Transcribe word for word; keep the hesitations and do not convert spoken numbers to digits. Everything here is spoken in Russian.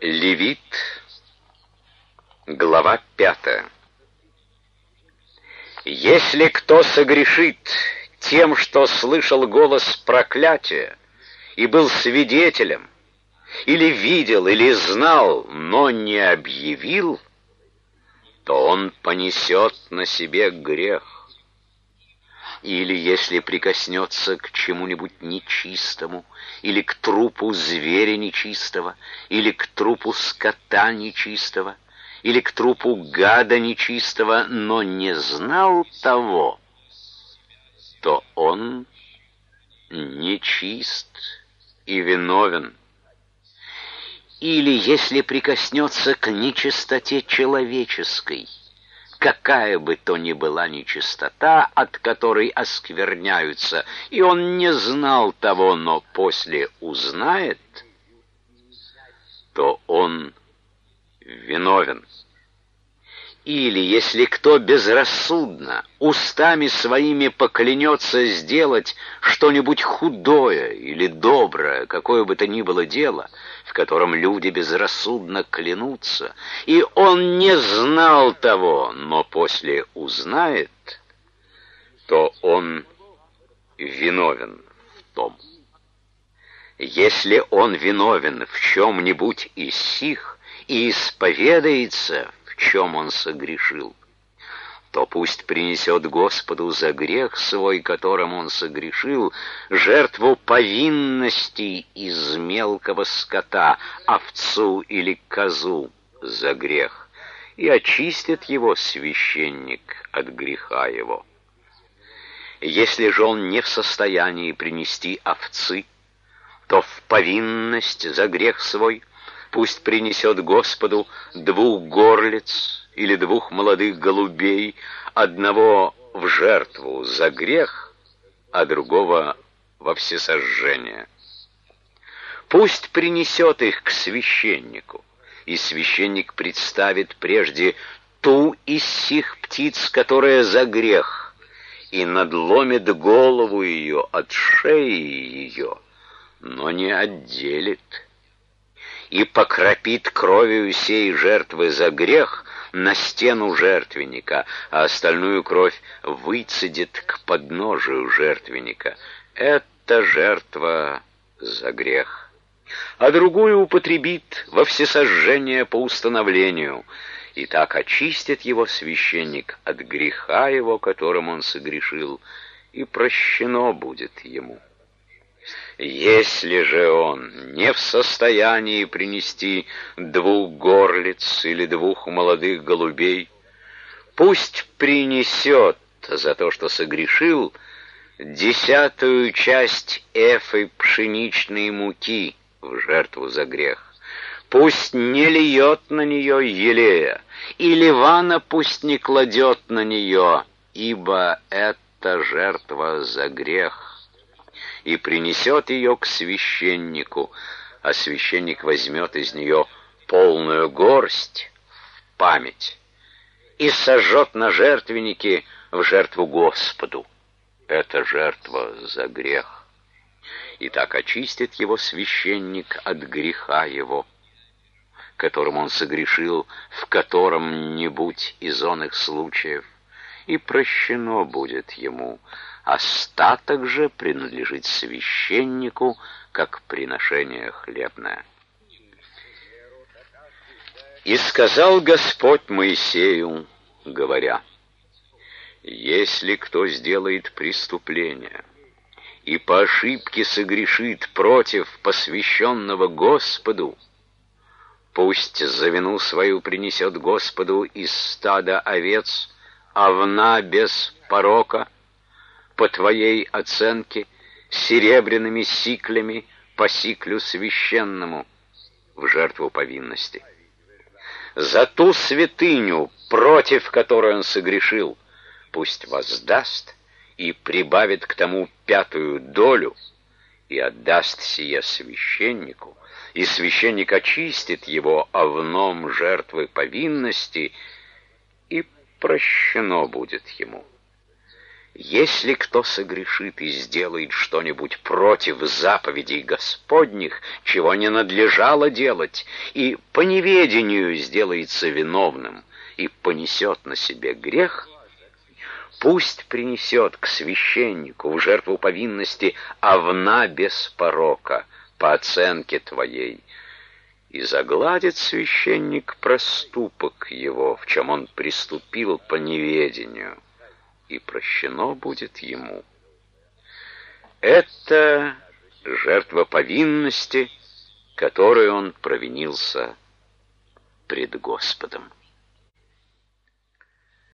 Левит, глава пятая. Если кто согрешит тем, что слышал голос проклятия и был свидетелем, или видел, или знал, но не объявил, то он понесет на себе грех. Или если прикоснется к чему-нибудь нечистому, или к трупу зверя нечистого, или к трупу скота нечистого, или к трупу гада нечистого, но не знал того, то он нечист и виновен. Или если прикоснется к нечистоте человеческой, какая бы то ни была нечистота, от которой оскверняются, и он не знал того, но после узнает, то он виновен. Или если кто безрассудно устами своими поклянется сделать что-нибудь худое или доброе, какое бы то ни было дело, в котором люди безрассудно клянутся, и он не знал того, но после узнает, то он виновен в том. Если он виновен в чем-нибудь из сих и исповедается, в чем он согрешил, то пусть принесет Господу за грех свой, которым он согрешил, жертву повинности из мелкого скота, овцу или козу за грех, и очистит его священник от греха его. Если же он не в состоянии принести овцы, то в повинность за грех свой пусть принесет Господу двух горлиц или двух молодых голубей, одного в жертву за грех, а другого во всесожжение. Пусть принесет их к священнику, и священник представит прежде ту из сих птиц, которая за грех, и надломит голову ее от шеи ее, но не отделит, и покропит кровью сей жертвы за грех на стену жертвенника, а остальную кровь выцедит к подножию жертвенника. Это жертва за грех. А другую употребит во всесожжение по установлению, и так очистит его священник от греха его, которым он согрешил, и прощено будет ему. Если же он не в состоянии принести двух горлиц или двух молодых голубей, пусть принесет за то, что согрешил, десятую часть эфы пшеничной муки в жертву за грех. Пусть не льет на нее елея, и ливана пусть не кладет на нее, ибо это жертва за грех. И принесет ее к священнику, а священник возьмет из нее полную горсть в память и сожжет на жертвеннике в жертву Господу. Это жертва за грех. И так очистит его священник от греха его, которым он согрешил в котором-нибудь из оных случаев, и прощено будет ему. Остаток же принадлежит священнику, как приношение хлебное. И сказал Господь Моисею, говоря: если кто сделает преступление и по ошибке согрешит против посвященного Господу, пусть за вину свою принесет Господу из стада овец овна без порока, по твоей оценке, серебряными сиклями по сиклю священному в жертву повинности. За ту святыню, против которой он согрешил, пусть воздаст и прибавит к тому пятую долю, и отдаст сие священнику, и священник очистит его овном жертвы повинности, и прощено будет ему. Если кто согрешит и сделает что-нибудь против заповедей Господних, чего не надлежало делать, и по неведению сделается виновным и понесет на себе грех, пусть принесет к священнику в жертву повинности овна без порока, по оценке твоей, и загладит священник проступок его, в чем он приступил по неведению, и прощено будет ему. Это жертва повинности, которой он провинился пред Господом.